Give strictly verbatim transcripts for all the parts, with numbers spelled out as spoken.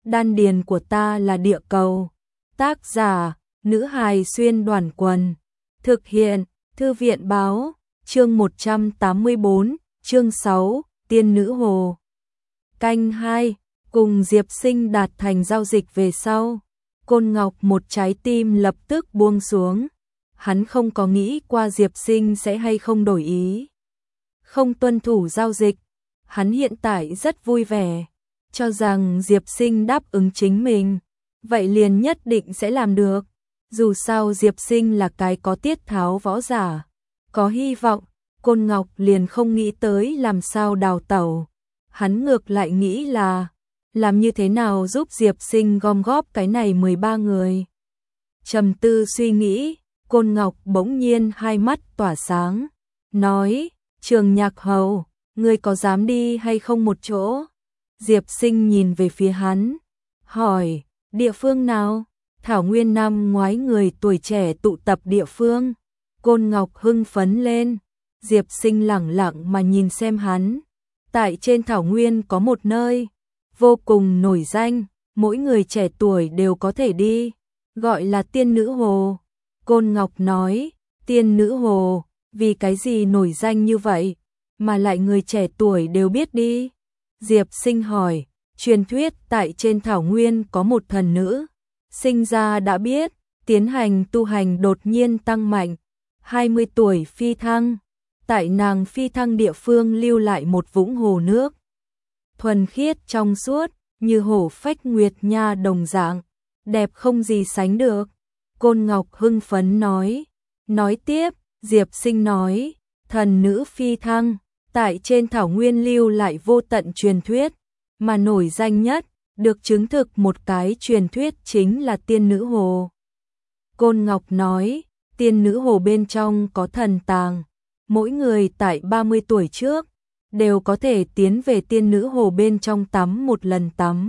Đan điền của ta là địa cầu. Tác giả, nữ hài xuyên đoàn quần. Thực hiện, Thư viện báo, chương một trăm tám mươi bốn, chương sáu, Tiên nữ hồ. Canh hai, cùng Diệp Sinh đạt thành giao dịch về sau. Côn Ngọc một trái tim lập tức buông xuống. Hắn không có nghĩ qua Diệp Sinh sẽ hay không đổi ý. Không tuân thủ giao dịch. Hắn hiện tại rất vui vẻ. Cho rằng Diệp Sinh đáp ứng chính mình. Vậy liền nhất định sẽ làm được. Dù sao Diệp Sinh là cái có tiết tháo võ giả. Có hy vọng. Côn Ngọc liền không nghĩ tới làm sao đào tẩu. Hắn ngược lại nghĩ là làm như thế nào giúp Diệp Sinh gom góp cái này mười ba người. Trầm tư suy nghĩ, Côn Ngọc bỗng nhiên hai mắt tỏa sáng, nói, Trường Nhạc Hầu, ngươi có dám đi hay không một chỗ? Diệp Sinh nhìn về phía hắn, hỏi, địa phương nào? Thảo Nguyên năm ngoái người tuổi trẻ tụ tập địa phương. Côn Ngọc hưng phấn lên, Diệp Sinh lẳng lặng mà nhìn xem hắn. Tại trên Thảo Nguyên có một nơi vô cùng nổi danh, mỗi người trẻ tuổi đều có thể đi, gọi là Tiên Nữ Hồ. Côn Ngọc nói, Tiên Nữ Hồ, vì cái gì nổi danh như vậy, mà lại người trẻ tuổi đều biết đi? Diệp Sinh hỏi, truyền thuyết tại trên Thảo Nguyên có một thần nữ, sinh ra đã biết, tiến hành tu hành đột nhiên tăng mạnh, hai mươi tuổi phi thăng, tại nàng phi thăng địa phương lưu lại một vũng hồ nước. Thuần khiết trong suốt, như hồ phách nguyệt nha đồng dạng, đẹp không gì sánh được. Côn Ngọc hưng phấn nói, nói tiếp, Diệp Sinh nói, thần nữ phi thăng, tại trên Thảo Nguyên lưu lại vô tận truyền thuyết, mà nổi danh nhất, được chứng thực một cái truyền thuyết chính là Tiên Nữ Hồ. Côn Ngọc nói, Tiên Nữ Hồ bên trong có thần tàng, mỗi người tại ba mươi tuổi trước, đều có thể tiến về Tiên Nữ Hồ bên trong tắm một lần tắm.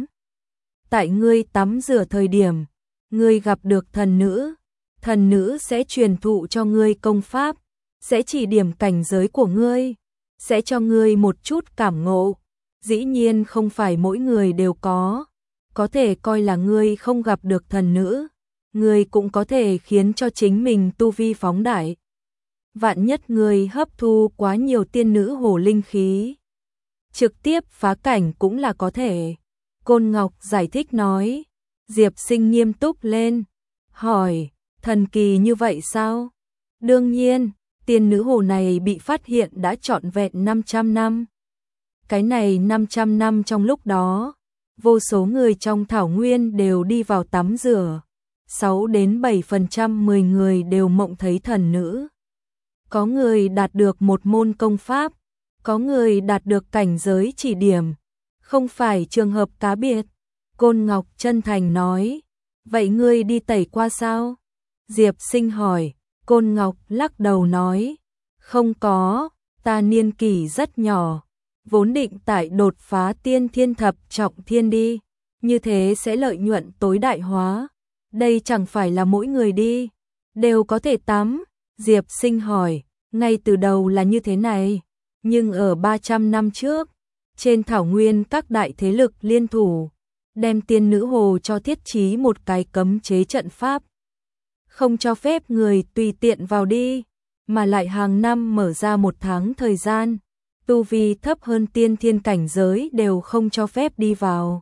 Tại ngươi tắm rửa thời điểm, ngươi gặp được thần nữ, thần nữ sẽ truyền thụ cho ngươi công pháp, sẽ chỉ điểm cảnh giới của ngươi, sẽ cho ngươi một chút cảm ngộ. Dĩ nhiên không phải mỗi người đều có, có thể coi là ngươi không gặp được thần nữ, ngươi cũng có thể khiến cho chính mình tu vi phóng đại. Vạn nhất người hấp thu quá nhiều Tiên Nữ Hồ linh khí, trực tiếp phá cảnh cũng là có thể. Côn Ngọc giải thích nói. Diệp Sinh nghiêm túc lên, hỏi, thần kỳ như vậy sao? Đương nhiên, Tiên Nữ Hồ này bị phát hiện đã trọn vẹn năm trăm năm. Cái này năm trăm năm trong lúc đó, vô số người trong Thảo Nguyên đều đi vào tắm rửa, sáu đến bảy phần trăm mười người đều mộng thấy thần nữ. Có người đạt được một môn công pháp, có người đạt được cảnh giới chỉ điểm, không phải trường hợp cá biệt. Côn Ngọc chân thành nói, vậy ngươi đi tẩy qua sao? Diệp Sinh hỏi. Côn Ngọc lắc đầu nói, không có, ta niên kỷ rất nhỏ, vốn định tại đột phá tiên thiên thập trọng thiên đi, như thế sẽ lợi nhuận tối đại hóa. Đây chẳng phải là mỗi người đi đều có thể tắm. Diệp Sinh hỏi, ngay từ đầu là như thế này, nhưng ở ba trăm năm trước, trên Thảo Nguyên các đại thế lực liên thủ, đem Tiên Nữ Hồ cho thiết trí một cái cấm chế trận pháp, không cho phép người tùy tiện vào đi, mà lại hàng năm mở ra một tháng thời gian, tu vi thấp hơn tiên thiên cảnh giới đều không cho phép đi vào.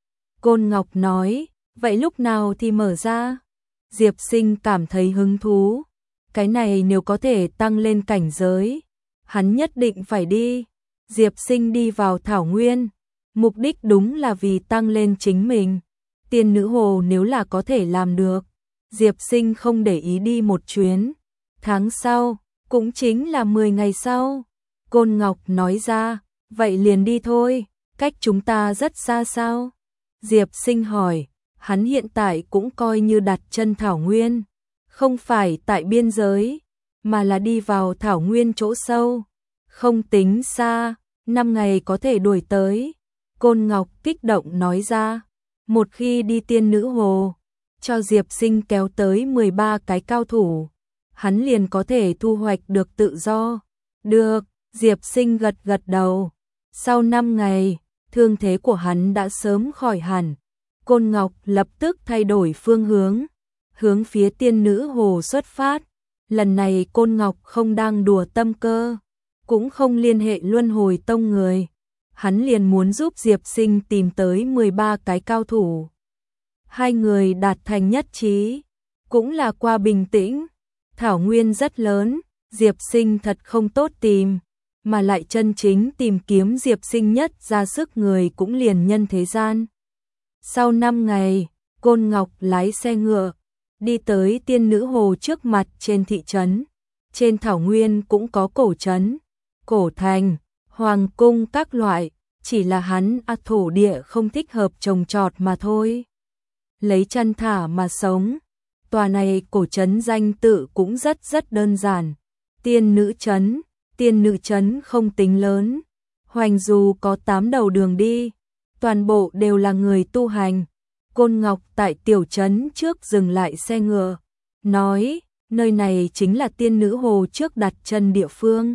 Côn Ngọc nói, vậy lúc nào thì mở ra? Diệp Sinh cảm thấy hứng thú, cái này nếu có thể tăng lên cảnh giới, hắn nhất định phải đi. Diệp Sinh đi vào Thảo Nguyên, mục đích đúng là vì tăng lên chính mình. Tiên Nữ Hồ nếu là có thể làm được, Diệp Sinh không để ý đi một chuyến. Tháng sau, cũng chính là mười ngày sau, Côn Ngọc nói ra, vậy liền đi thôi, cách chúng ta rất xa sao? Diệp Sinh hỏi, hắn hiện tại cũng coi như đặt chân Thảo Nguyên, không phải tại biên giới, mà là đi vào Thảo Nguyên chỗ sâu, không tính xa, năm ngày có thể đuổi tới. Côn Ngọc kích động nói ra, một khi đi Tiên Nữ Hồ, cho Diệp Sinh kéo tới mười ba cái cao thủ, hắn liền có thể thu hoạch được tự do. Được, Diệp Sinh gật gật đầu. Sau năm ngày, thương thế của hắn đã sớm khỏi hẳn. Côn Ngọc lập tức thay đổi phương hướng, hướng phía tiên nữ hồ xuất phát. Lần này Côn Ngọc không đang đùa tâm cơ, cũng không liên hệ luân hồi tông người. Hắn liền muốn giúp Diệp Sinh tìm tới mười ba cái cao thủ. Hai người đạt thành nhất trí, cũng là qua bình tĩnh. Thảo nguyên rất lớn, Diệp Sinh thật không tốt tìm, mà lại chân chính tìm kiếm Diệp Sinh nhất ra sức người cũng liền nhân thế gian. Sau năm ngày, Côn Ngọc lái xe ngựa, đi tới tiên nữ hồ trước mặt trên thị trấn. Trên thảo nguyên cũng có cổ trấn, cổ thành, hoàng cung các loại, chỉ là hắn à, thổ địa không thích hợp trồng trọt mà thôi. Lấy chăn thả mà sống. Tòa này cổ trấn danh tự cũng rất rất đơn giản. Tiên nữ trấn, tiên nữ trấn không tính lớn. Hoành dù có tám đầu đường đi, toàn bộ đều là người tu hành. Côn Ngọc tại tiểu trấn trước dừng lại xe ngựa, nói, nơi này chính là tiên nữ hồ trước đặt chân địa phương.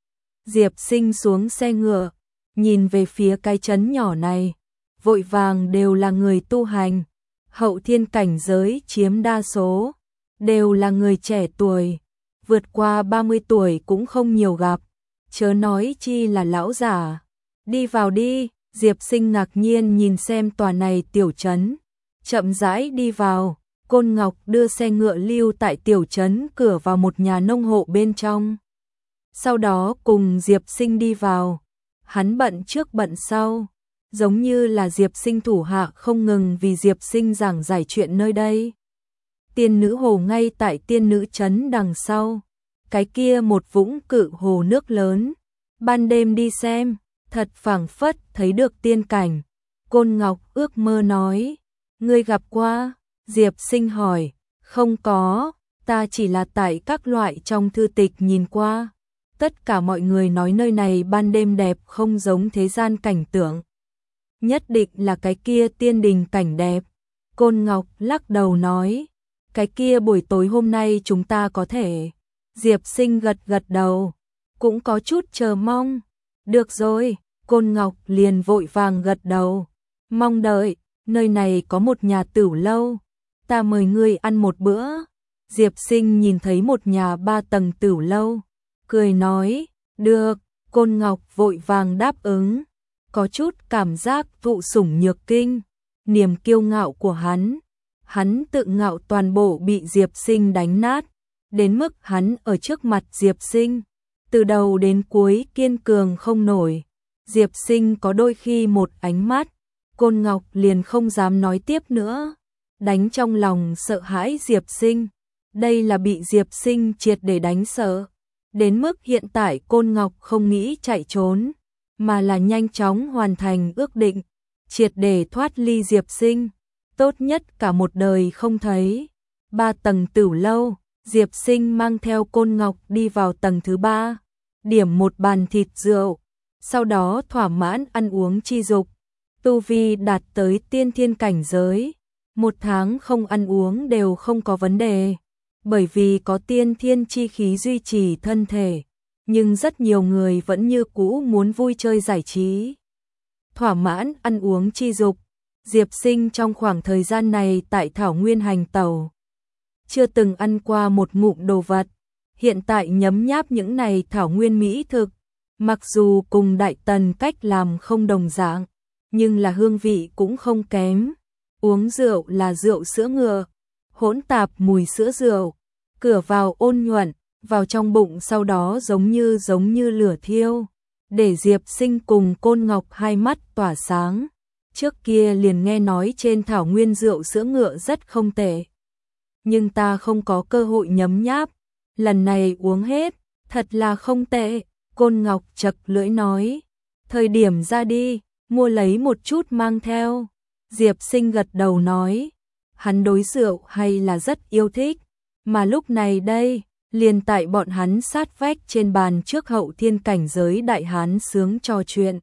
Diệp Sinh xuống xe ngựa, nhìn về phía cái trấn nhỏ này, vội vàng đều là người tu hành, hậu thiên cảnh giới chiếm đa số, đều là người trẻ tuổi, vượt qua ba mươi tuổi cũng không nhiều gặp, chớ nói chi là lão giả. Đi vào đi, Diệp Sinh ngạc nhiên nhìn xem tòa này tiểu trấn, chậm rãi đi vào. Côn Ngọc đưa xe ngựa lưu tại tiểu trấn cửa vào một nhà nông hộ bên trong. Sau đó cùng Diệp Sinh đi vào. Hắn bận trước bận sau, giống như là Diệp Sinh thủ hạ không ngừng vì Diệp Sinh giảng giải chuyện nơi đây. Tiên nữ hồ ngay tại tiên nữ trấn đằng sau. Cái kia một vũng cự hồ nước lớn. Ban đêm đi xem, thật phảng phất thấy được tiên cảnh. Côn Ngọc ước mơ nói, ngươi gặp qua? Diệp Sinh hỏi, không có, ta chỉ là tại các loại trong thư tịch nhìn qua. Tất cả mọi người nói nơi này ban đêm đẹp không giống thế gian cảnh tượng. Nhất định là cái kia tiên đình cảnh đẹp. Côn Ngọc lắc đầu nói, cái kia buổi tối hôm nay chúng ta có thể. Diệp Sinh gật gật đầu, cũng có chút chờ mong. Được rồi, Côn Ngọc liền vội vàng gật đầu. Mong đợi, nơi này có một nhà tửu lâu. Ta mời ngươi ăn một bữa. Diệp Sinh nhìn thấy một nhà ba tầng tửu lâu, cười nói, được. Côn Ngọc vội vàng đáp ứng, có chút cảm giác thụ sủng nhược kinh. Niềm kiêu ngạo của hắn, hắn tự ngạo toàn bộ bị Diệp Sinh đánh nát, đến mức hắn ở trước mặt Diệp Sinh, từ đầu đến cuối kiên cường không nổi. Diệp Sinh có đôi khi một ánh mắt, Côn Ngọc liền không dám nói tiếp nữa, đánh trong lòng sợ hãi Diệp Sinh. Đây là bị Diệp Sinh triệt để đánh sợ, đến mức hiện tại Côn Ngọc không nghĩ chạy trốn, mà là nhanh chóng hoàn thành ước định, triệt để thoát ly Diệp Sinh, tốt nhất cả một đời không thấy. Ba tầng tửu lâu, Diệp Sinh mang theo Côn Ngọc đi vào tầng thứ ba, điểm một bàn thịt rượu, sau đó thỏa mãn ăn uống chi dục. Tu vi đạt tới tiên thiên cảnh giới, một tháng không ăn uống đều không có vấn đề, bởi vì có tiên thiên chi khí duy trì thân thể, nhưng rất nhiều người vẫn như cũ muốn vui chơi giải trí. Thỏa mãn ăn uống chi dục, Diệp Sinh trong khoảng thời gian này tại Thảo Nguyên hành tẩu, chưa từng ăn qua một ngụm đồ vật, hiện tại nhấm nháp những này Thảo Nguyên mỹ thực, mặc dù cùng Đại Tần cách làm không đồng dạng, nhưng là hương vị cũng không kém. Uống rượu là rượu sữa ngựa, hỗn tạp mùi sữa rượu, cửa vào ôn nhuận, vào trong bụng sau đó giống như giống như lửa thiêu, để Diệp Sinh cùng Côn Ngọc hai mắt tỏa sáng. Trước kia liền nghe nói trên Thảo Nguyên rượu sữa ngựa rất không tệ, nhưng ta không có cơ hội nhấm nháp, lần này uống hết, thật là không tệ. Côn Ngọc chật lưỡi nói, thời điểm ra đi, mua lấy một chút mang theo. Diệp Sinh gật đầu nói, hắn đối rượu hay là rất yêu thích, mà lúc này đây, liền tại bọn hắn sát vách trên bàn trước hậu thiên cảnh giới đại hán sướng trò chuyện.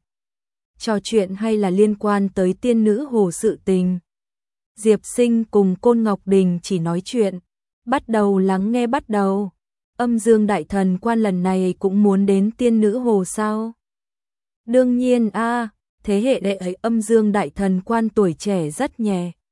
Trò chuyện hay là liên quan tới tiên nữ hồ sự tình. Diệp Sinh cùng Côn Ngọc Đình chỉ nói chuyện, bắt đầu lắng nghe bắt đầu. Âm Dương Đại Thần Quan lần này cũng muốn đến tiên nữ hồ sao? Đương nhiên a, thế hệ đệ ấy Âm Dương Đại Thần Quan tuổi trẻ rất nhẹ,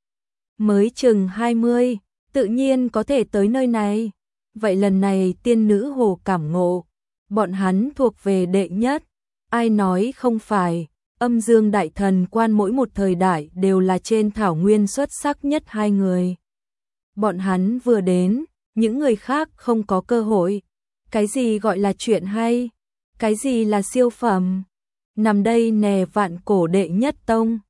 mới chừng hai mươi, tự nhiên có thể tới nơi này. Vậy lần này tiên nữ hồ cảm ngộ, bọn hắn thuộc về đệ nhất, ai nói không phải, âm dương đại thần quan mỗi một thời đại đều là trên thảo nguyên xuất sắc nhất hai người. Bọn hắn vừa đến, những người khác không có cơ hội. Cái gì gọi là chuyện hay? Cái gì là siêu phẩm? Nằm đây nè vạn cổ đệ nhất tông.